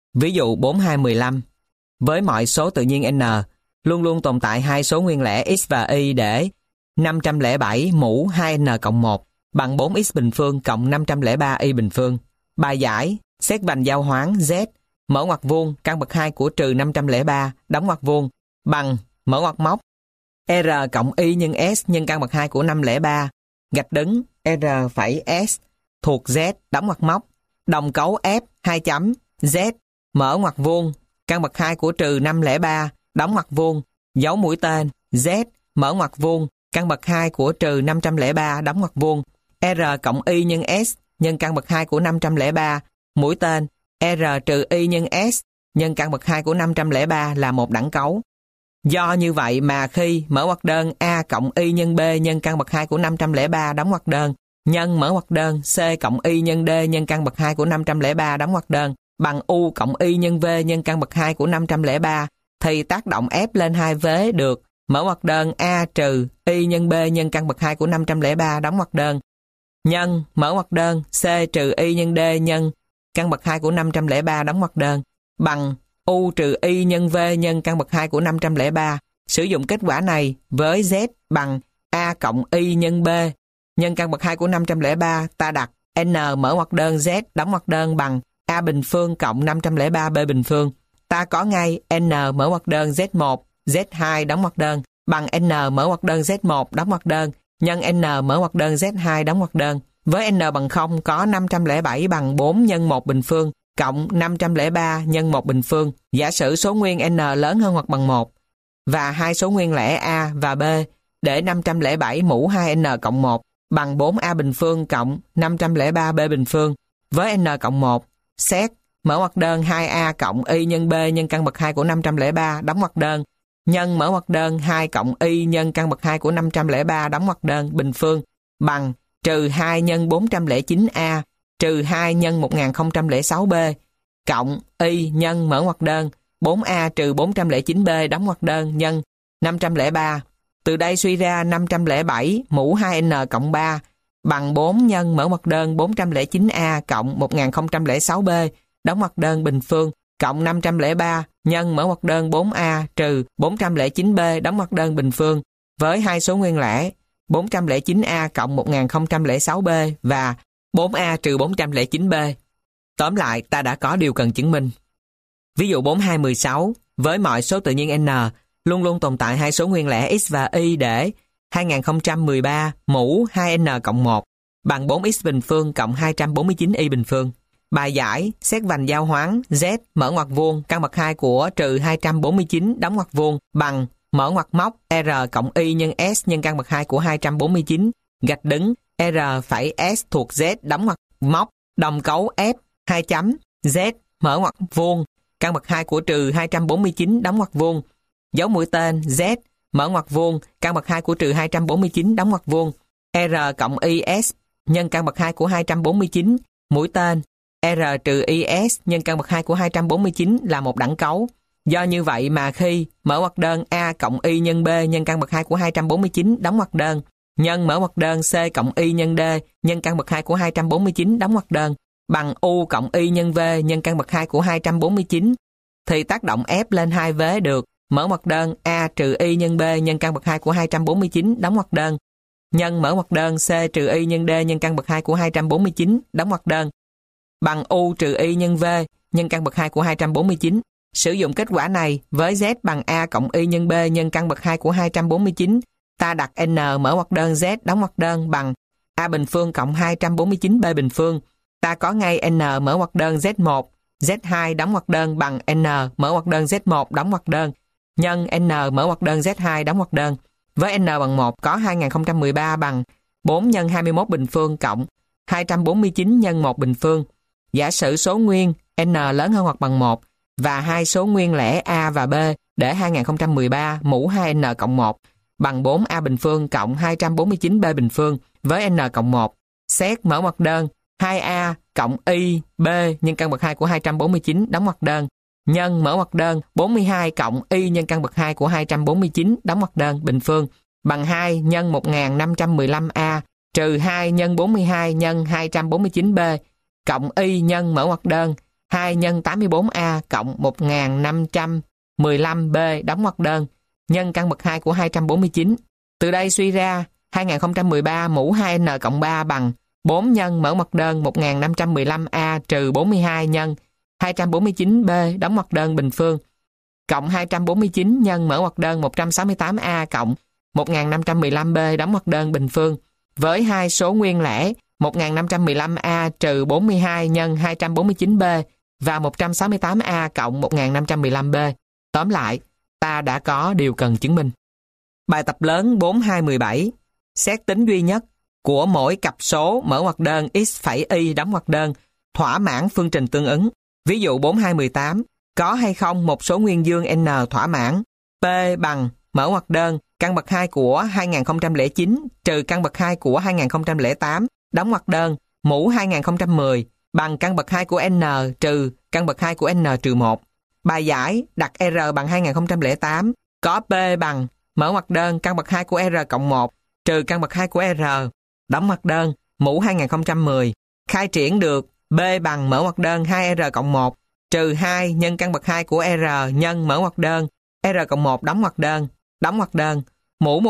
Ví dụ 4215. Với mọi số tự nhiên n, luôn luôn tồn tại hai số nguyên lẻ x và y để 507 mũ 2n cộng 1 bằng 4x bình phương cộng 503 y bình phương. Bài giải, xét vành giao hoán z, mở ngoặc vuông, căn bậc 2 của trừ 503, đóng ngoặc vuông, bằng, mở ngoặc móc, r cộng y nhân s nhân căn bậc 2 của 503, gạch đứng, r phẩy s thuộc z, đóng ngoặc móc, đồng cấu f 2 chấm, z, mở ngoặc vuông, căn bậc 2 của trừ 503, đóng ngoặc vuông, dấu mũi tên, z, mở ngoặc vuông, căn bậc 2 của trừ 503, đóng ngoặc vuông, r cộng y nhân s nhân căn bậc 2 của 503, mũi tên, r trừ y nhân s nhân căn bậc 2 của 503 là một đẳng cấu. Do như vậy mà khi mở ngoặc đơn a cộng y nhân b nhân căn bậc 2 của 503 đóng ngoặc đơn nhân mở ngoặc đơn c cộng y nhân d nhân căn bậc 2 của 503 đóng ngoặc đơn bằng u cộng y nhân v nhân căn bậc 2 của 503 thì tác động ép lên hai vế được mở ngoặc đơn a trừ y nhân b nhân căn bậc 2 của 503 đóng ngoặc đơn nhân mở ngoặc đơn c trừ y nhân d nhân căn bậc 2 của 503 đóng ngoặc đơn bằng u trừ y nhân v nhân căn bậc 2 của 503. Sử dụng kết quả này với z bằng a cộng y nhân b nhân căn bậc 2 của 503, ta đặt n mở ngoặc đơn z đóng ngoặc đơn bằng a bình phương cộng 503 b bình phương. Ta có ngay n mở ngoặc đơn z1, z2 đóng ngoặc đơn bằng n mở ngoặc đơn z1 đóng ngoặc đơn nhân n mở ngoặc đơn z2 đóng ngoặc đơn. Với n bằng 0 có 507 bằng 4 nhân 1 bình phương cộng 503 nhân 1 bình phương. Giả sử số nguyên n lớn hơn hoặc bằng 1 và hai số nguyên lẻ a và b để 507 mũ 2n cộng 1 bằng 4a bình phương cộng 503 b bình phương. Với n cộng 1, xét mở ngoặc đơn 2a cộng y nhân b nhân căn bậc 2 của 503 đóng ngoặc đơn nhân mở ngoặc đơn 2 cộng y nhân căn bậc 2 của 503 đóng ngoặc đơn bình phương bằng trừ 2 nhân 409a trừ 2 nhân 1006b cộng y nhân mở ngoặc đơn 4a trừ 409b đóng ngoặc đơn nhân 503. Từ đây suy ra 507 mũ 2n cộng 3 bằng 4 nhân mở ngoặc đơn 409a cộng 1006b đóng ngoặc đơn bình phương cộng 503 nhân mở ngoặc đơn 4a trừ 409b đóng ngoặc đơn bình phương với hai số nguyên lẻ 409a cộng 1006b và 4a trừ 409b. Tóm lại, ta đã có điều cần chứng minh. Ví dụ 4216, với mọi số tự nhiên n, luôn luôn tồn tại hai số nguyên lẻ x và y để 2013 mũ 2n cộng 1 bằng 4x bình phương cộng 249y bình phương. Bài giải, xét vành giao hoán z mở ngoặc vuông căn bậc 2 của trừ 249 đóng ngoặc vuông bằng mở ngoặc móc r cộng y nhân s nhân căn bậc 2 của 249 gạch đứng r phẩy s thuộc z đóng ngoặc móc đồng cấu f 2 chấm z mở ngoặc vuông căn bậc 2 của trừ 249 đóng ngoặc vuông dấu mũi tên z mở ngoặc vuông căn bậc 2 của trừ 249 đóng ngoặc vuông r cộng is nhân căn bậc 2 của 249 mũi tên r trừ is nhân căn bậc 2 của 249 là một đẳng cấu. Do như vậy mà khi mở ngoặc đơn a cộng y nhân b nhân căn bậc 2 của 249 đóng ngoặc đơn nhân mở ngoặc đơn c cộng y nhân d nhân căn bậc 2 của 249 đóng ngoặc đơn bằng u cộng y nhân v nhân căn bậc 2 của 249 thì tác động ép lên hai vế được mở ngoặc đơn a trừ y nhân b nhân căn bậc 2 của 249 đóng ngoặc đơn nhân mở ngoặc đơn c trừ y nhân d nhân căn bậc 2 của 249 đóng ngoặc đơn bằng u trừ y nhân v nhân căn bậc 2 của 249. Sử dụng kết quả này với z bằng a cộng y nhân b nhân căn bậc 2 của 249, ta đặt n mở ngoặc đơn z đóng ngoặc đơn bằng a bình phương cộng 249b bình phương. Ta có ngay n mở ngoặc đơn z1, z2 đóng ngoặc đơn bằng n mở ngoặc đơn z1 đóng ngoặc đơn nhân n mở ngoặc đơn z2 đóng ngoặc đơn. Với n bằng 1 có 2013 bằng 4 nhân 21 bình phương cộng 249 nhân 1 bình phương. Giả sử số nguyên n lớn hơn hoặc bằng 1 và hai số nguyên lẻ a và b để 2013 mũ 2n cộng 1 bằng 4a bình phương cộng 249b bình phương với n cộng 1. Xét mở ngoặc đơn 2a cộng y b nhân căn bậc 2 của 249 đóng ngoặc đơn nhân mở ngoặc đơn 42 cộng y nhân căn bậc 2 của 249 đóng ngoặc đơn bình phương bằng 2 nhân 1515a trừ 2 nhân 42 nhân 249b cộng y nhân mở ngoặc đơn 2 nhân 84A cộng 1515B đóng ngoặc đơn nhân căn bậc 2 của 249. Từ đây suy ra 2013 mũ 2n cộng 3 bằng 4 nhân mở ngoặc đơn 1515A trừ 42 nhân 249B đóng ngoặc đơn bình phương cộng 249 nhân mở ngoặc đơn 168A cộng 1515B đóng ngoặc đơn bình phương với hai số nguyên lẻ 1515A trừ 42 nhân 249B và 168A cộng 1515B. Tóm lại, ta đã có điều cần chứng minh. Bài tập lớn 4217. Xét tính duy nhất của mỗi cặp số mở ngoặc đơn x phẩy y đóng ngoặc đơn thỏa mãn phương trình tương ứng. Ví dụ 4218. Có hay không một số nguyên dương n thỏa mãn P bằng mở ngoặc đơn căn bậc 2 của 2009 trừ căn bậc 2 của 2008 đóng ngoặc đơn mũ 2010 bằng căn bậc 2 của n trừ căn bậc 2 của n trừ 1. Bài giải đặt R bằng 2008 có P bằng mở ngoặc đơn căn bậc 2 của R cộng 1 trừ căn bậc 2 của R đóng ngoặc đơn mũ 2010. Khai triển được B bằng mở ngoặc đơn 2R cộng 1 trừ 2 nhân căn bậc 2 của R nhân mở ngoặc đơn R cộng 1 đóng ngoặc đơn mũ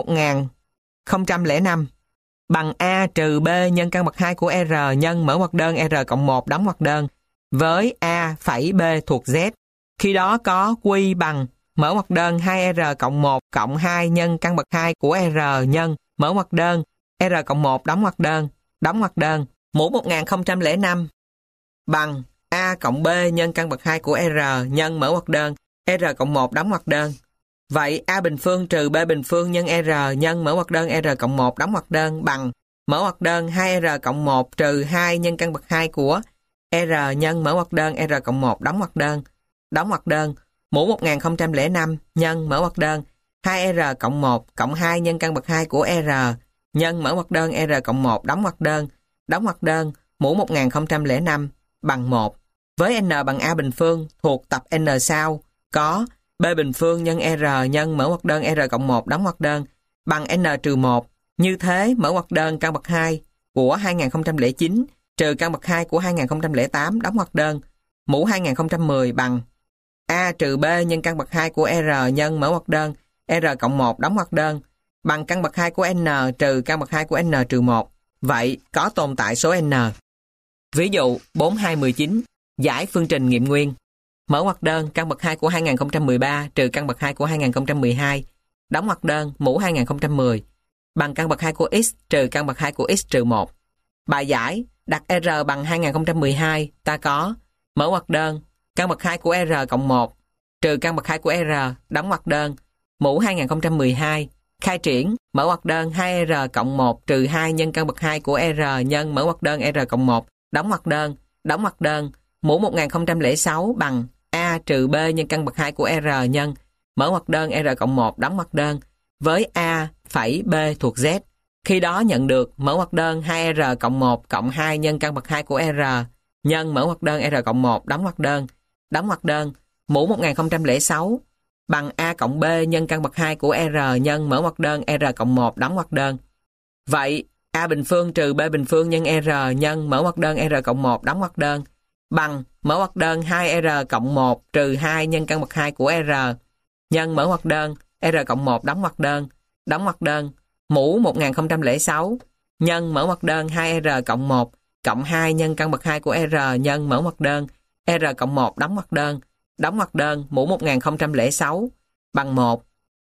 1005 bằng A trừ B nhân căn bậc 2 của R nhân mở ngoặc đơn R cộng 1 đóng ngoặc đơn với A phẩy B thuộc Z. Khi đó có Q bằng mở ngoặc đơn 2R cộng 1 cộng 2 nhân căn bậc 2 của R nhân mở ngoặc đơn R cộng 1 đóng ngoặc đơn mũ 1005 bằng A cộng B nhân căn bậc 2 của R nhân mở ngoặc đơn R cộng 1 đóng ngoặc đơn. Vậy A bình phương trừ B bình phương nhân R nhân mở ngoặc đơn R cộng 1 đóng ngoặc đơn bằng mở ngoặc đơn 2R cộng 1 trừ 2 nhân căn bậc 2 của R nhân mở ngoặc đơn R cộng 1 đóng ngoặc đơn mũ 1005 nhân mở ngoặc đơn 2R cộng 1 cộng 2 nhân căn bậc 2 của R nhân mở ngoặc đơn R cộng 1 đóng ngoặc đơn mũ 1005 bằng 1. Với n bằng A bình phương thuộc tập n sau có B bình phương nhân R nhân mở ngoặc đơn R cộng 1 đóng ngoặc đơn bằng n trừ 1. Như thế mở ngoặc đơn căn bậc 2 của 2009 trừ căn bậc 2 của 2008 đóng ngoặc đơn mũ 2010 bằng A trừ B nhân căn bậc 2 của R nhân mở ngoặc đơn R cộng 1 đóng ngoặc đơn bằng căn bậc 2 của n trừ căn bậc 2 của n trừ 1. Vậy có tồn tại số n. Ví dụ 4219. Giải phương trình nghiệm nguyên. Mở ngoặc đơn căn bậc 2 của 2013 trừ căn bậc 2 của 2012 đóng ngoặc đơn mũ 2010 bằng căn bậc 2 của x trừ căn bậc 2 của x trừ 1. Bài giải đặt R bằng 2012 ta có mở ngoặc đơn căn bậc 2 của R cộng 1 trừ căn bậc 2 của R đóng ngoặc đơn mũ 2012. Khai triển mở ngoặc đơn 2R cộng 1 trừ 2 nhân căn bậc 2 của R nhân mở ngoặc đơn R cộng 1 đóng ngoặc đơn mũ 1006 bằng A trừ B nhân căn bậc 2 của R nhân mở ngoặc đơn R cộng 1 đóng ngoặc đơn với A phẩy B thuộc Z. Khi đó nhận được mở ngoặc đơn 2R cộng 1 cộng 2 nhân căn bậc 2 của R nhân mở ngoặc đơn R cộng 1 đóng ngoặc đơn mũ 1006 bằng A cộng B nhân căn bậc 2 của R nhân mở ngoặc đơn R cộng 1 đóng ngoặc đơn. Vậy A bình phương trừ B bình phương nhân R nhân mở ngoặc đơn R cộng 1 đóng ngoặc đơn bằng mở ngoặc đơn 2R cộng 1 trừ 2 nhân căn bậc 2 của R nhân mở ngoặc đơn R cộng 1 đóng ngoặc đơn mũ 1006 nhân mở ngoặc đơn 2R cộng 1 cộng 2 nhân căn bậc 2 của R nhân mở ngoặc đơn R cộng 1 đóng ngoặc đơn mũ 1006 bằng 1.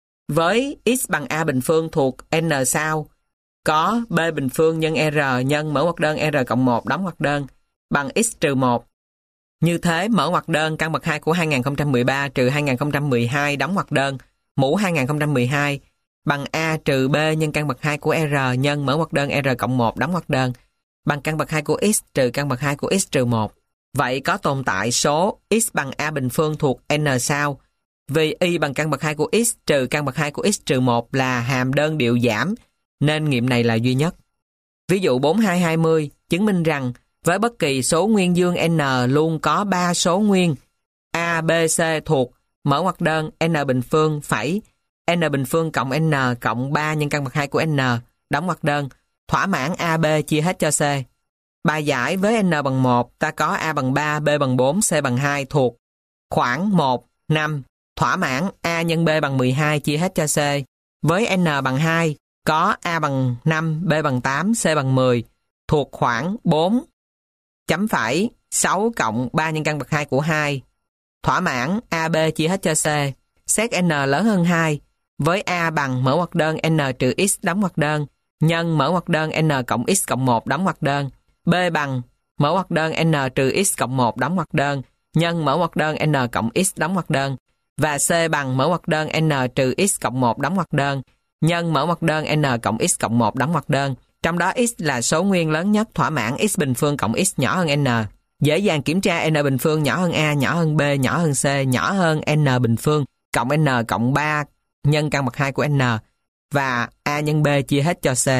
Với x bằng A bình phương thuộc n sau có B bình phương nhân R nhân mở ngoặc đơn R cộng 1 đóng ngoặc đơn bằng x trừ 1. Như thế mở ngoặc đơn căn bậc 2 của 2013 trừ 2012 đóng ngoặc đơn mũ 2012 bằng A trừ B nhân căn bậc 2 của R nhân mở ngoặc đơn R cộng 1 đóng ngoặc đơn bằng căn bậc 2 của x trừ căn bậc 2 của x trừ 1. Vậy có tồn tại số x bằng A bình phương thuộc n sau. Vì y bằng căn bậc 2 của x trừ căn bậc 2 của x trừ 1 là hàm đơn điệu giảm, nên nghiệm này là duy nhất. Ví dụ 4220 chứng minh rằng với bất kỳ số nguyên dương n luôn có 3 số nguyên A, B, C thuộc mở ngoặc đơn n bình phương phẩy n bình phương cộng n cộng 3 nhân căn bậc 2 của n đóng ngoặc đơn thỏa mãn AB chia hết cho C. Bài giải với n bằng 1, ta có A bằng 3, B bằng 4, C bằng 2 thuộc khoảng 1, 5, thỏa mãn A nhân B bằng 12 chia hết cho C. Với n bằng 2, có A bằng 5, B bằng 8, C bằng 10, thuộc khoảng 4, chấm phẩy, 6 cộng 3 nhân căn bậc 2 của 2. Thỏa mãn AB chia hết cho C. Xét n lớn hơn 2, với A bằng mở ngoặc đơn n trừ x đóng ngoặc đơn, nhân mở ngoặc đơn n cộng x cộng 1 đóng ngoặc đơn. B bằng mở ngoặc đơn n trừ x cộng 1 đóng ngoặc đơn, nhân mở ngoặc đơn n cộng x đóng ngoặc đơn. Và C bằng mở ngoặc đơn n trừ x cộng 1 đóng ngoặc đơn, nhân mở ngoặc đơn n cộng x cộng 1 đóng ngoặc đơn. Trong đó x là số nguyên lớn nhất thỏa mãn x bình phương cộng x nhỏ hơn n. Dễ dàng kiểm tra n bình phương nhỏ hơn A, nhỏ hơn B, nhỏ hơn C, nhỏ hơn n bình phương cộng n cộng 3 nhân căn bậc 2 của n và A nhân B chia hết cho C.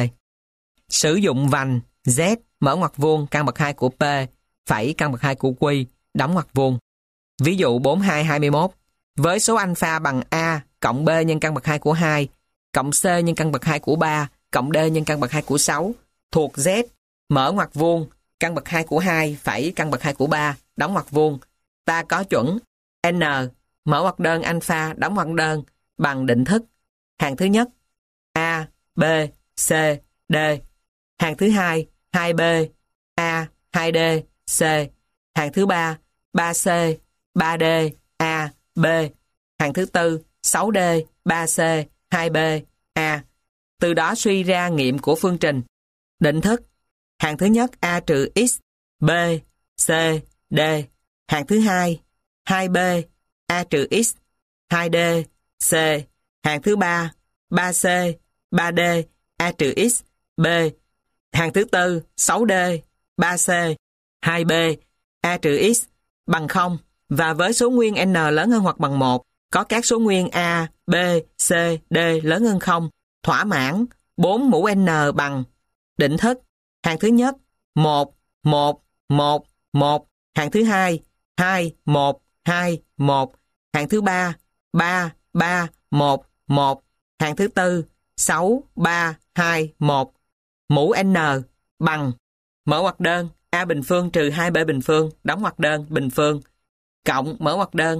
Sử dụng vành Z mở ngoặc vuông căn bậc 2 của P phẩy căn bậc 2 của Q đóng ngoặc vuông. Ví dụ 4221 với số alpha bằng A cộng B nhân căn bậc 2 của 2 cộng C nhân căn bậc 2 của 3 cộng D nhân căn bậc 2 của 6 thuộc Z mở ngoặc vuông căn bậc 2 của 2 phẩy căn bậc 2 của 3 đóng ngoặc vuông. Ta có chuẩn N mở ngoặc đơn alpha đóng ngoặc đơn bằng định thức hàng thứ nhất A, B, C, D, hàng thứ hai 2B, A, 2D, C, hàng thứ ba 3C, 3D, A, B, hàng thứ tư 6D, 3C, 2B, A. Từ đó suy ra nghiệm của phương trình. Định thức hàng thứ nhất A trừ X, B, C, D, hàng thứ hai 2B, A trừ X, 2D, C, hàng thứ ba 3C, 3D, A trừ X, B, hàng thứ tư 6D, 3C, 2B, A trừ X bằng 0 và với số nguyên n lớn hơn hoặc bằng 1 có các số nguyên A, B, C, D lớn hơn 0 thỏa mãn 4 mũ n bằng định thức hàng thứ nhất 1, 1, 1, 1, hàng thứ hai 2, 1, 2, 1, hàng thứ ba 3, 3, 1, 1, hàng thứ tư 6, 3, 2, 1. Mũ n bằng mở ngoặc đơn A bình phương trừ 2B bình phương đóng ngoặc đơn bình phương cộng mở ngoặc đơn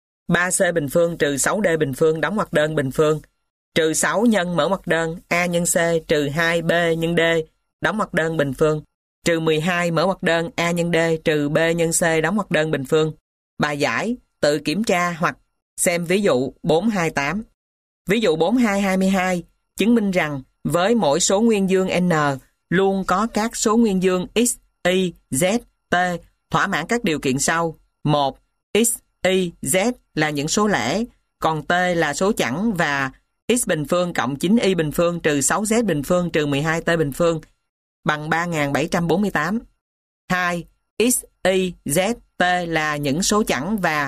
3C bình phương trừ 6D bình phương đóng ngoặc đơn bình phương trừ 6 nhân mở ngoặc đơn A nhân C trừ 2B nhân D đóng ngoặc đơn bình phương trừ 12 mở ngoặc đơn A nhân D trừ B nhân C đóng ngoặc đơn bình phương. Bài giải tự kiểm tra hoặc xem ví dụ 428. Ví dụ 4222 chứng minh rằng với mỗi số nguyên dương n luôn có các số nguyên dương x, y, z, t thỏa mãn các điều kiện sau. 1. X, y, z là những số lẻ, còn t là số chẵn và x bình phương cộng 9y bình phương trừ 6z bình phương trừ 12t bình phương bằng 3748. 2. X, y, z, t là những số chẵn và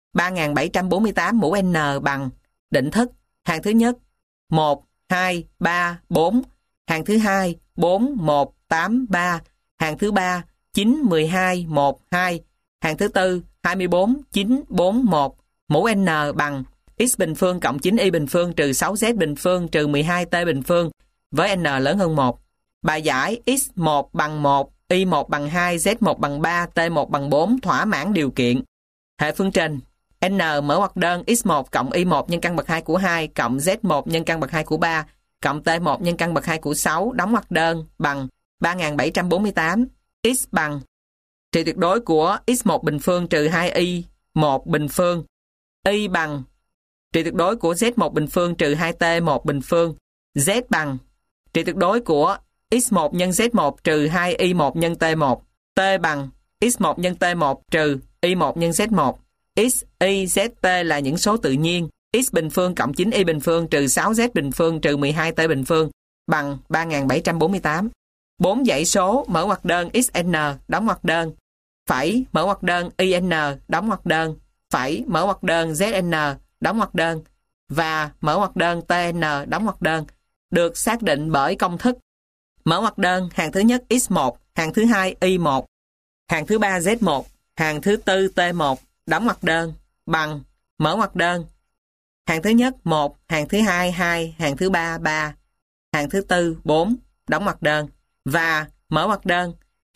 3748 mũ n bằng định thức hàng thứ nhất 1, 2, 3, 4, hàng thứ hai 4, 1, 8, 3, hàng thứ ba 9, 12, 1, 2, hàng thứ tư 24, 9, 4, 1, mũ n bằng x bình phương cộng 9y bình phương trừ 6z bình phương trừ 12t bình phương với n lớn hơn 1. Bài giải x1 bằng 1, y1 bằng 2, z1 bằng 3, t1 bằng 4 thỏa mãn điều kiện. Hệ phương trình n mở ngoặc đơn x1 cộng y1 nhân căn bậc 2 của 2 cộng z1 nhân căn bậc 2 của 3 cộng t1 nhân căn bậc 2 của 6 đóng ngoặc đơn bằng 3748. X bằng trị tuyệt đối của x1 bình phương trừ 2y1 bình phương. Y bằng trị tuyệt đối của z1 bình phương trừ 2t1 bình phương. Z bằng trị tuyệt đối của x1 nhân z1 trừ 2y1 nhân t1. T bằng x1 nhân t1 trừ y1 nhân z1. X, y, z, t là những số tự nhiên. X bình phương cộng 9y bình phương trừ 6z bình phương trừ 12t bình phương bằng 3748. 4 dãy số mở ngoặc đơn xn đóng ngoặc đơn phẩy mở ngoặc đơn in đóng ngoặc đơn phẩy mở ngoặc đơn zn đóng ngoặc đơn và mở ngoặc đơn tn đóng ngoặc đơn được xác định bởi công thức mở ngoặc đơn hàng thứ nhất x1, hàng thứ hai y1, hàng thứ ba z1, hàng thứ tư t1 đóng ngoặc đơn bằng mở ngoặc đơn hàng thứ nhất 1, hàng thứ hai 2, hàng thứ ba 3, hàng thứ tư 4 đóng ngoặc đơn và mở ngoặc đơn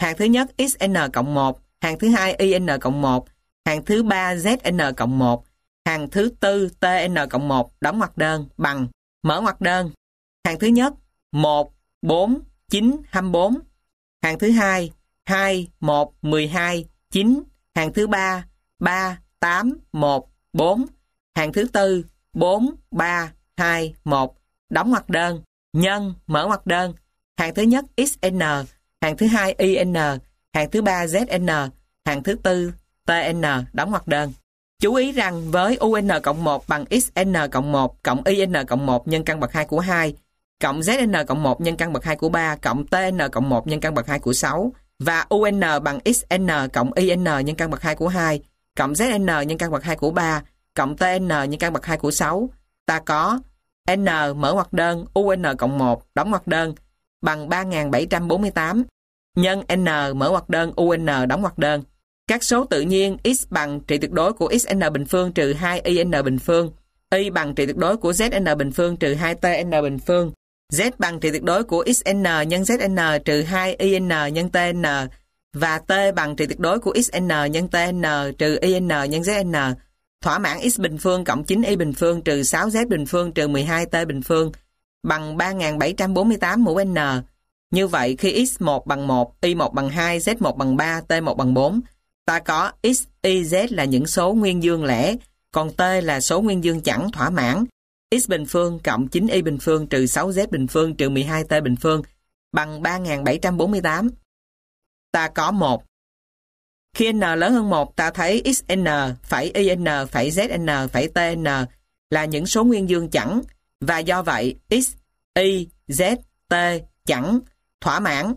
Hàng thứ nhất xn cộng 1, hàng thứ hai yn cộng 1, hàng thứ ba zn cộng 1, hàng thứ tư tn cộng 1 đóng ngoặc đơn bằng mở ngoặc đơn. Hàng thứ nhất 1, 4, 9, 24. Hàng thứ hai 2, 1, 12, 9. Hàng thứ ba 3, 8, 1, 4. Hàng thứ tư 4, 3, 2, 1 đóng ngoặc đơn nhân mở ngoặc đơn. Hàng thứ nhất xn, hàng thứ hai yn, hàng thứ ba zn, hàng thứ tư tn đóng ngoặc đơn. Chú ý rằng với un cộng 1 bằng xn cộng 1 cộng yn cộng 1 nhân căn bậc 2 của 2 cộng zn cộng 1 nhân căn bậc 2 của 3 cộng tn cộng 1 nhân căn bậc 2 của 6 và un bằng xn cộng yn nhân căn bậc 2 của 2 cộng zn nhân căn bậc 2 của 3 cộng tn nhân căn bậc 2 của 6, ta có n mở ngoặc đơn un cộng 1 đóng ngoặc đơn bằng 3748 nhân n mở ngoặc đơn un đóng ngoặc đơn. Các số tự nhiên x bằng trị tuyệt đối của xn bình phương trừ 2 yn bình phương, y bằng trị tuyệt đối của zn bình phương trừ 2 tn bình phương, z bằng trị tuyệt đối của xn nhân zn trừ 2 yn nhân tn và t bằng trị tuyệt đối của xn nhân tn trừ yn nhân zn, thỏa mãn x bình phương cộng 9y bình phương trừ 6z bình phương trừ 12t bình phương bằng 3748 mũ n. Như vậy khi x1 bằng 1, y1 bằng 2, z1 bằng 3, t1 bằng 4, ta có x, y, z là những số nguyên dương lẻ, còn t là số nguyên dương chẵn thỏa mãn. X bình phương cộng 9y bình phương trừ 6z bình phương trừ 12t bình phương bằng 3748. Ta có 1. Khi n lớn hơn 1, ta thấy xn, phẩy yn, phẩy zn, phẩy tn là những số nguyên dương chẵn, và do vậy x, y, z, t chẵn thỏa mãn.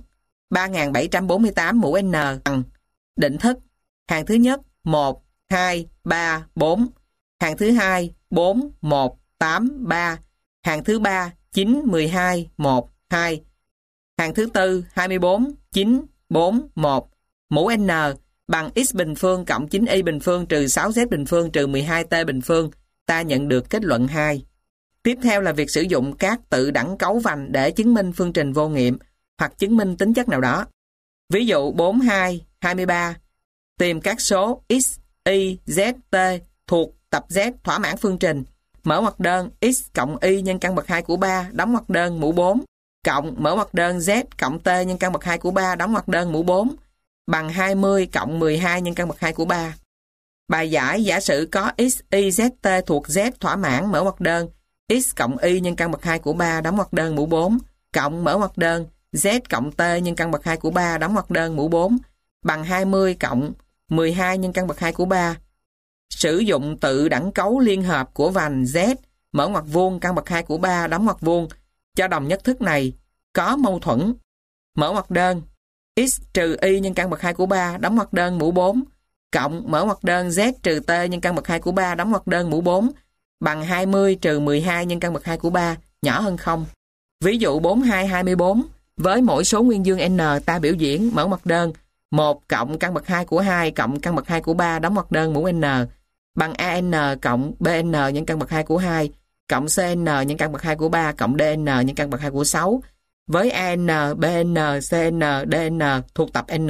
3748 mũ n bằng định thức. Hàng thứ nhất 1, 2, 3, 4. Hàng thứ hai 4, 1, 8, 3. Hàng thứ ba 9, 12, 1, 2. Hàng thứ tư 24, 9, 4, 1. Mũ n bằng x bình phương cộng 9y bình phương trừ 6z bình phương trừ 12t bình phương. Ta nhận được kết luận 2. Tiếp theo là việc sử dụng các tự đẳng cấu vành để chứng minh phương trình vô nghiệm hoặc chứng minh tính chất nào đó. Ví dụ 42, 23. Tìm các số x, y, z, t thuộc tập Z thỏa mãn phương trình. Mở ngoặc đơn x cộng y nhân căn bậc 2 của 3 đóng ngoặc đơn mũ 4 cộng mở ngoặc đơn z cộng t nhân căn bậc 2 của 3 đóng ngoặc đơn mũ 4 bằng 20 cộng 12 nhân căn bậc 2 của 3. Bài giải giả sử có x, y, z, t thuộc Z thỏa mãn mở ngoặc đơn x cộng y nhân căn bậc 2 của 3 đóng ngoặc đơn mũ 4 cộng mở ngoặc đơn z cộng t nhân căn bậc 2 của 3 đóng ngoặc đơn mũ 4 bằng 20 cộng 12 nhân căn bậc 2 của 3. Sử dụng tự đẳng cấu liên hợp của vành z mở ngoặc vuông căn bậc 2 của 3 đóng ngoặc vuông cho đồng nhất thức này có mâu thuẫn. Mở ngoặc đơn x trừ y nhân căn bậc 2 của 3 đóng ngoặc đơn mũ 4 cộng mở ngoặc đơn z trừ t nhân căn bậc 2 của 3 đóng ngoặc đơn mũ 4 bằng 20 trừ 12 nhân căn bậc 2 của 3 nhỏ hơn 0. Ví dụ 42, 24. Với mỗi số nguyên dương n ta biểu diễn mở ngoặc đơn 1 cộng căn bậc 2 của 2 cộng căn bậc 2 của 3 đóng ngoặc đơn mũ n bằng an cộng bn nhân căn bậc 2 của 2 cộng cn nhân căn bậc 2 của 3 cộng dn nhân căn bậc 2 của 6 với an, bn, cn, dn thuộc tập n.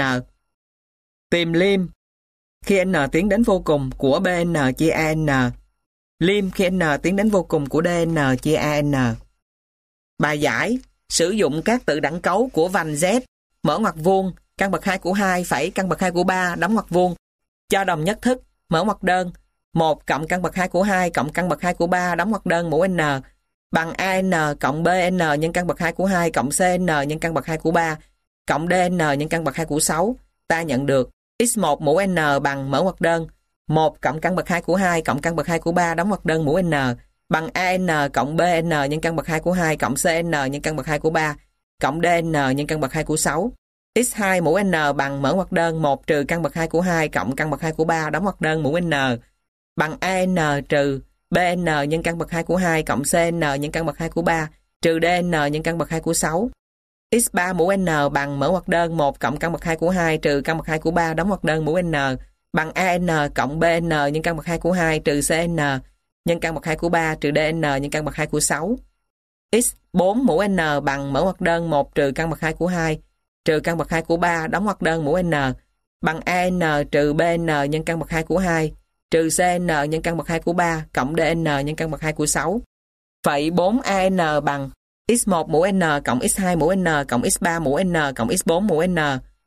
Tìm liêm khi n tiến đến vô cùng của bn chia an, liêm khi n tiến đến vô cùng của dn chia an. Bài giải sử dụng các tự đẳng cấu của vành z mở ngoặc vuông căn bậc 2 của 2 phẩy căn bậc 2 của 3 đóng ngoặc vuông cho đồng nhất thức mở ngoặc đơn 1 cộng căn bậc 2 của 2 cộng căn bậc 2 của 3 đóng ngoặc đơn mũ n bằng an cộng bn nhân căn bậc 2 của 2 cộng cn nhân căn bậc 2 của 3 cộng dn nhân căn bậc 2 của 6. Ta nhận được x1 mũ n bằng mở ngoặc đơn 1 cộng căn bậc 2 của 2 cộng căn bậc 2 của 3 đóng ngoặc đơn mũ n bằng an cộng bn nhân căn bậc 2 của 2 cộng cn nhân căn bậc 2 của 3 cộng dn nhân căn bậc 2 của 6. x2 mũ n bằng mở ngoặc đơn 1 trừ căn bậc 2 của 2 cộng căn bậc 2 của 3 đóng ngoặc đơn mũ n bằng an trừ bn nhân căn bậc 2 của 2 cộng cn nhân căn bậc 2 của 3 trừ dn nhân căn bậc 2 của 6. x3 mũ n bằng mở ngoặc đơn 1 cộng căn bậc 2 của 2 trừ căn bậc 2 của 3 đóng ngoặc đơn mũ n bằng an cộng bn nhân căn bậc 2 của 2 trừ cn nhân căn bậc 2 của 3 trừ dn nhân căn bậc 2 của 6. x4 mũ n bằng mở ngoặc đơn 1 trừ căn bậc 2 của 2 trừ căn bậc 2 của 3 đóng ngoặc đơn mũ n bằng AN trừ BN nhân căn bậc 2 của 2 trừ CN nhân căn bậc 2 của 3 cộng DN nhân căn bậc 2 của 6. Vậy 4AN bằng x1 mũ n cộng x2 mũ n cộng x3 mũ n cộng x4 mũ n.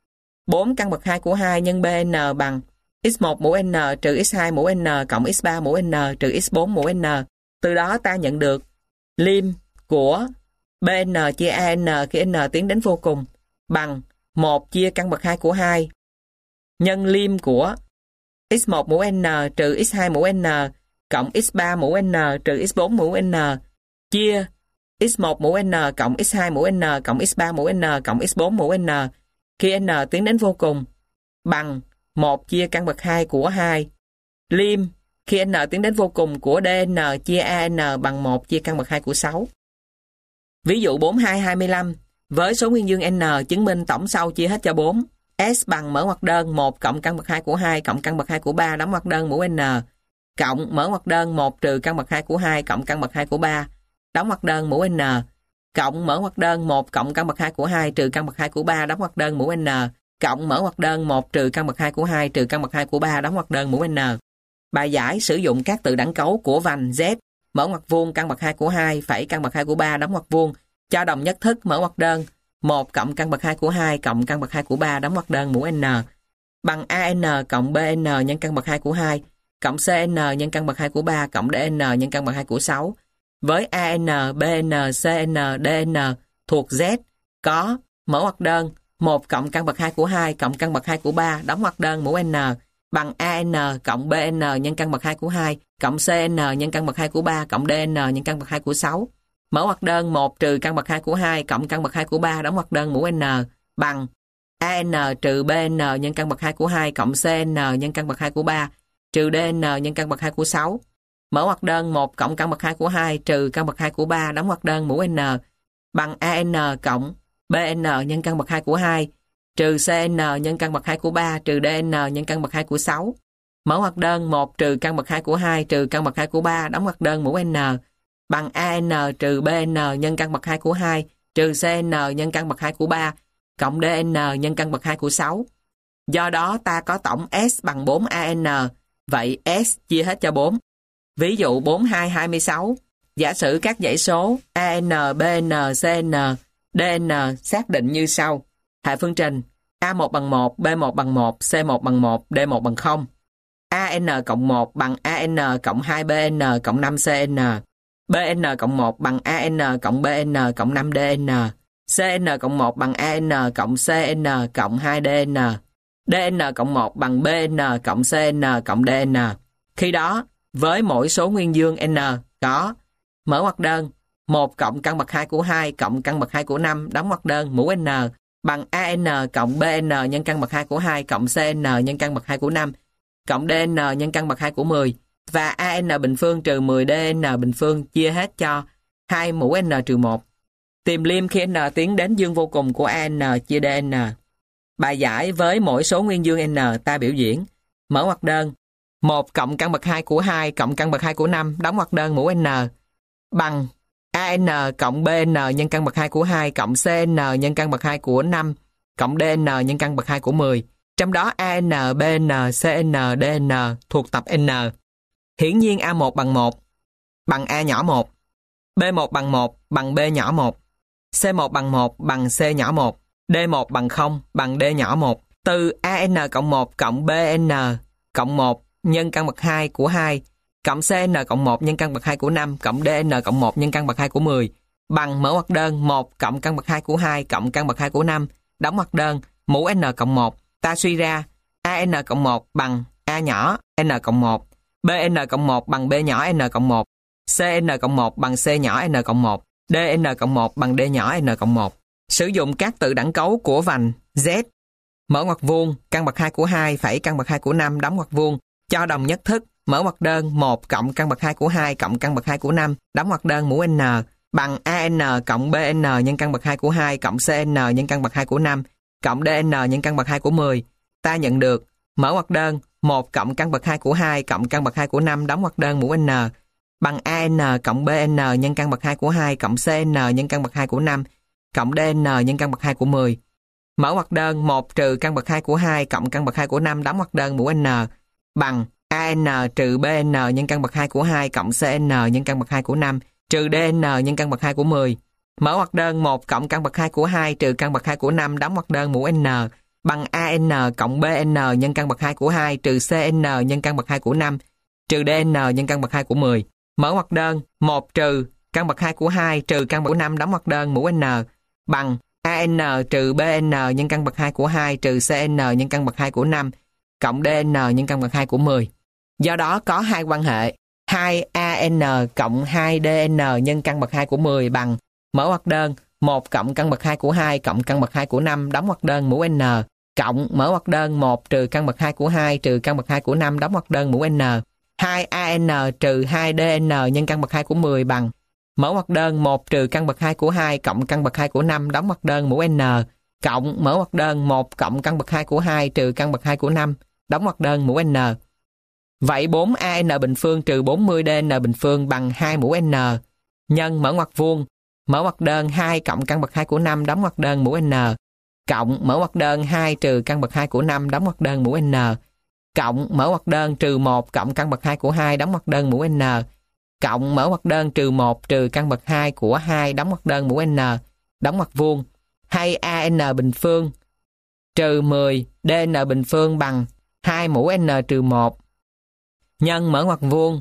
4 căn bậc 2 của 2 nhân BN bằng x1 mũ n trừ x2 mũ n cộng x3 mũ n trừ x4 mũ n. Từ đó ta nhận được lim của BN chia AN khi n tiến đến vô cùng bằng 1 chia căn bậc 2 của 2 nhân lim của x1 mũ n trừ x2 mũ n cộng x3 mũ n trừ x4 mũ n chia x1 mũ n cộng x2 mũ n cộng x3 mũ n cộng x4 mũ n khi n tiến đến vô cùng bằng 1 chia căn bậc 2 của 2 lim khi n tiến đến vô cùng của DN chia AN bằng 1 chia căn bậc 2 của 6. Ví dụ 4225 với số nguyên dương n chứng minh tổng sau chia hết cho 4. S bằng mở ngoặc đơn 1 cộng căn bậc 2 của 2 cộng căn bậc 2 của 3 đóng ngoặc đơn mũ n cộng mở ngoặc đơn 1 trừ căn bậc 2 của 2 cộng căn bậc 2 của 3 đóng ngoặc đơn mũ n cộng mở ngoặc đơn 1 cộng căn bậc 2 của 2 trừ căn bậc 2 của 3 đóng ngoặc đơn mũ n cộng mở ngoặc đơn 1 trừ căn bậc 2 của 2 trừ căn bậc 2 của 3 đóng ngoặc đơn mũ n. Bài giải sử dụng các từ đẳng cấu của vành Z mở ngoặc vuông căn bậc 2 của 2 phẩy căn bậc 2 của 3 đóng ngoặc vuông cho đồng nhất thức mở ngoặc đơn 1 cộng căn bậc 2 của 2 cộng căn bậc 2 của 3 đóng ngoặc đơn mũ n bằng AN cộng BN nhân căn bậc 2 của 2 cộng CN nhân căn bậc 2 của 3 cộng DN nhân căn bậc 2 của 6 với AN, BN, CN, DN thuộc Z có mở ngoặc đơn 1 cộng căn bậc 2 của 2 cộng căn bậc 2 của 3 đóng ngoặc đơn mũ n bằng AN cộng BN nhân căn bậc 2 của 2 cộng CN nhân căn bậc 2 của 3 cộng DN nhân căn bậc 2 của 6. Mở ngoặc đơn 1 trừ căn bậc 2 của 2 cộng căn bậc 2 của 3 đóng ngoặc đơn mũ n bằng AN trừ BN nhân căn bậc 2 của 2 cộng CN nhân căn bậc 2 của 3 trừ DN nhân căn bậc 2 của 6. Mở ngoặc đơn 1 cộng căn bậc 2 của 2 trừ căn bậc 2 của 3 đóng ngoặc đơn mũ n bằng AN cộng BN nhân căn bậc 2 của 2 trừ CN nhân căn bậc 2 của 3 trừ DN nhân căn bậc 2 của 6. Mở ngoặc đơn 1 trừ căn bậc 2 của 2 trừ căn bậc 2 của 3 đóng ngoặc đơn mũ n bằng AN trừ BN nhân căn bậc 2 của 2 trừ CN nhân căn bậc 2 của 3 cộng DN nhân căn bậc 2 của 6. Do đó ta có tổng S bằng 4AN, vậy S chia hết cho 4. Ví dụ 4226, giả sử các dãy số AN, BN, CN, DN xác định như sau. Hệ phương trình A1 bằng 1, B1 bằng 1, C1 bằng 1, D1 bằng 0. AN cộng 1 bằng AN cộng 2BN cộng 5CN. BN cộng 1 bằng AN cộng BN cộng 5DN. CN cộng 1 bằng AN cộng CN cộng 2DN. DN cộng 1 bằng BN cộng CN cộng DN. Khi đó, với mỗi số nguyên dương n có mở ngoặc đơn 1 cộng căn bậc 2 của 2 cộng căn bậc 2 của 5 đóng ngoặc đơn mũ n bằng AN cộng BN nhân căn bậc 2 của 2 cộng CN nhân căn bậc 2 của 5 cộng DN nhân căn bậc 2 của 10 và AN bình phương trừ 10 DN bình phương chia hết cho 2 mũ n trừ 1. Tìm lim khi n tiến đến dương vô cùng của AN chia DN. Bài giải với mỗi số nguyên dương n ta biểu diễn mở ngoặc đơn 1 cộng căn bậc 2 của 2 cộng căn bậc 2 của 5 đóng ngoặc đơn mũ n bằng AN cộng BN nhân căn bậc 2 của 2 cộng CN nhân căn bậc 2 của 5 cộng DN nhân căn bậc 2 của 10. Trong đó AN, BN, CN, DN thuộc tập N. Hiển nhiên A1 bằng 1 bằng A nhỏ 1, B1 bằng 1 bằng B nhỏ 1, C1 bằng 1 bằng C nhỏ 1, D1 bằng 0 bằng D nhỏ 1. Từ AN cộng 1 cộng BN cộng 1 nhân căn bậc 2 của 2 cộng CN cộng 1 nhân căn bậc 2 của 5 cộng DN cộng 1 nhân căn bậc 2 của 10 bằng mở ngoặc đơn 1 cộng căn bậc 2 của 2 cộng căn bậc 2 của 5 đóng ngoặc đơn mũ n cộng 1. Ta suy ra AN cộng 1 bằng A nhỏ n cộng 1, BN cộng 1 bằng B nhỏ n cộng 1, CN cộng 1 bằng C nhỏ n cộng 1, DN cộng 1 bằng D nhỏ n cộng 1. Sử dụng các từ đẳng cấu của vành Z mở ngoặc vuông căn bậc 2 của 2 phẩy căn bậc 2 của 5 đóng ngoặc vuông cho đồng nhất thức mở ngoặc đơn 1 cộng căn bậc 2 của 2 cộng căn bậc 2 của 5 đóng ngoặc đơn mũ n bằng AN cộng BN nhân căn bậc 2 của 2 cộng CN nhân căn bậc 2 của 5 cộng DN nhân căn bậc 2 của 10. Ta nhận được mở ngoặc đơn 1 cộng căn bậc 2 của 2 cộng căn bậc 2 của 5 đóng ngoặc đơn mũ n bằng AN cộng BN nhân căn bậc 2 của 2 cộng CN nhân căn bậc 2 của 5 cộng DN nhân căn bậc 2 của 10. mở ngoặc đơn 1 trừ căn bậc 2 của 2 cộng căn bậc 2 của 5 đóng ngoặc đơn mũ n bằng AN trừ BN nhân căn bậc 2 của 2 cộng CN nhân căn bậc 2 của 5 trừ DN nhân căn bậc 2 của 10. Mở ngoặc đơn 1 cộng căn bậc 2 của 2 trừ căn bậc 2 của 5 đóng ngoặc đơn mũ n bằng AN cộng BN nhân căn bậc 2 của 2 trừ CN nhân căn bậc 2 của 5 trừ DN nhân căn bậc 2 của 10. Mở ngoặc đơn 1 trừ căn bậc 2 của 2 trừ căn bậc 5 đóng ngoặc đơn mũ n bằng AN trừ BN nhân căn bậc 2 của 2 trừ CN nhân căn bậc 2 của 5 cộng DN nhân căn bậc 2 của 10. Do đó có hai quan hệ 2AN cộng 2DN nhân căn bậc 2 của 10 bằng mở ngoặc đơn 1 cộng căn bậc 2 của 2 cộng căn bậc 2 của 5 đóng ngoặc đơn mũ n cộng mở ngoặc đơn 1 trừ căn bậc 2 của 2 trừ căn bậc 2 của 5 đóng ngoặc đơn mũ n. 2AN trừ 2DN nhân căn bậc 2 của 10 bằng mở ngoặc đơn 1 trừ căn bậc 2 của 2 cộng căn bậc 2 của 5 đóng ngoặc đơn mũ n cộng mở ngoặc đơn 1 cộng căn bậc 2 của 2 trừ căn bậc 2 của 5 đóng ngoặc đơn mũ n. Vậy 4AN bình phương trừ 40DN bình phương bằng 2 mũ n nhân mở ngoặc vuông mở ngoặc đơn 2 cộng căn bậc 2 của 5 đóng ngoặc đơn mũ n cộng mở ngoặc đơn 2 trừ căn bậc 2 của 5 đóng ngoặc đơn mũ n cộng mở ngoặc đơn trừ 1 cộng căn bậc 2 của 2 đóng ngoặc đơn mũ n cộng mở ngoặc đơn trừ 1 trừ căn bậc 2 của 2 đóng ngoặc đơn mũ n đóng ngoặc vuông. Hay AN bình phương trừ 10 DN bình phương bằng 2 mũ n trừ 1 nhân mở ngoặc vuông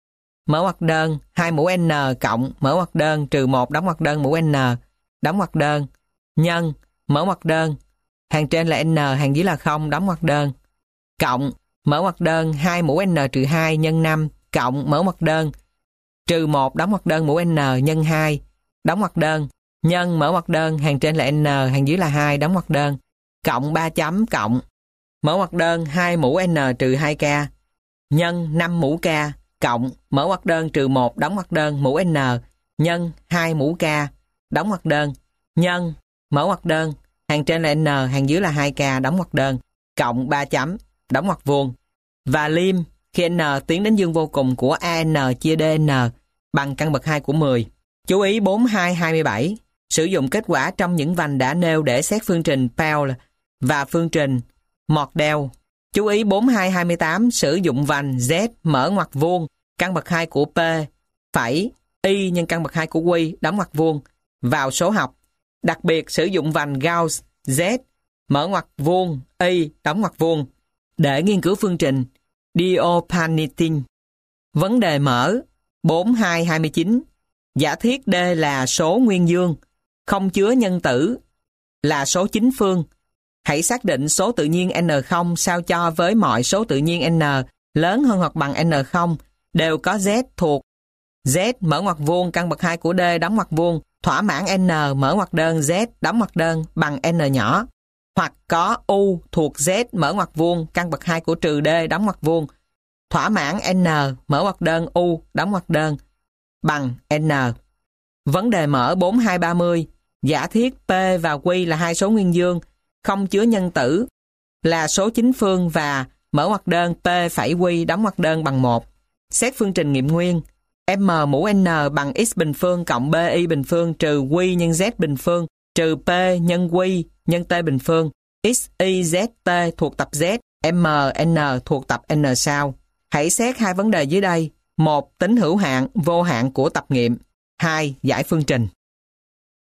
mở ngoặc đơn 2 mũ n cộng mở ngoặc đơn trừ 1 đóng ngoặc đơn mũ n đóng ngoặc đơn nhân mở ngoặc đơn hàng trên là n hàng dưới là 0 đóng ngoặc đơn cộng mở ngoặc đơn 2 mũ n trừ 2 nhân 5 cộng mở ngoặc đơn trừ 1 đóng ngoặc đơn mũ n nhân 2 đóng ngoặc đơn nhân mở ngoặc đơn hàng trên là n hàng dưới là 2 đóng ngoặc đơn cộng 3 chấm cộng mở ngoặc đơn 2 mũ n trừ 2k nhân 5 mũ k cộng mở ngoặc đơn trừ 1 đóng ngoặc đơn mũ n nhân 2 mũ k đóng ngoặc đơn nhân mở ngoặc đơn hàng trên là n hàng dưới là 2k đóng ngoặc đơn cộng 3 chấm đóng ngoặc vuông. Và liêm khi n tiến đến dương vô cùng của AN chia DN bằng căn bậc 2 của 10. Chú ý 4227 sử dụng kết quả trong những vành đã nêu để xét phương trình Pell và phương trình Mordell. Chú ý 4228 sử dụng vành Z mở ngoặc vuông căn bậc 2 của P phẩy Y nhân căn bậc 2 của Q đóng ngoặc vuông vào số học. Đặc biệt sử dụng vành Gauss Z mở ngoặc vuông Y đóng ngoặc vuông để nghiên cứu phương trình Diophantine. Vấn đề mở 4229 giả thiết D là số nguyên dương không chứa nhân tử là số chính phương. Hãy xác định số tự nhiên N0 sao cho với mọi số tự nhiên N lớn hơn hoặc bằng N0 đều có Z thuộc Z mở ngoặc vuông căn bậc 2 của D đóng ngoặc vuông thỏa mãn N mở ngoặc đơn Z đóng ngoặc đơn bằng N nhỏ, hoặc có U thuộc Z mở ngoặc vuông căn bậc 2 của trừ D đóng ngoặc vuông thỏa mãn N mở ngoặc đơn U đóng ngoặc đơn bằng N. Vấn đề mở 4230 giả thiết P và Q là hai số nguyên dương không chứa nhân tử là số chính phương và mở ngoặc đơn P phẩy Q đóng ngoặc đơn bằng 1. Xét phương trình nghiệm nguyên M mũ N bằng x bình phương cộng BI bình phương trừ Q nhân Z bình phương trừ P nhân Q nhân T bình phương x, y, z, t thuộc tập Z, m, n thuộc tập n sau. Hãy xét hai vấn đề dưới đây. 1. Tính hữu hạn, vô hạn của tập nghiệm. 2. Giải phương trình.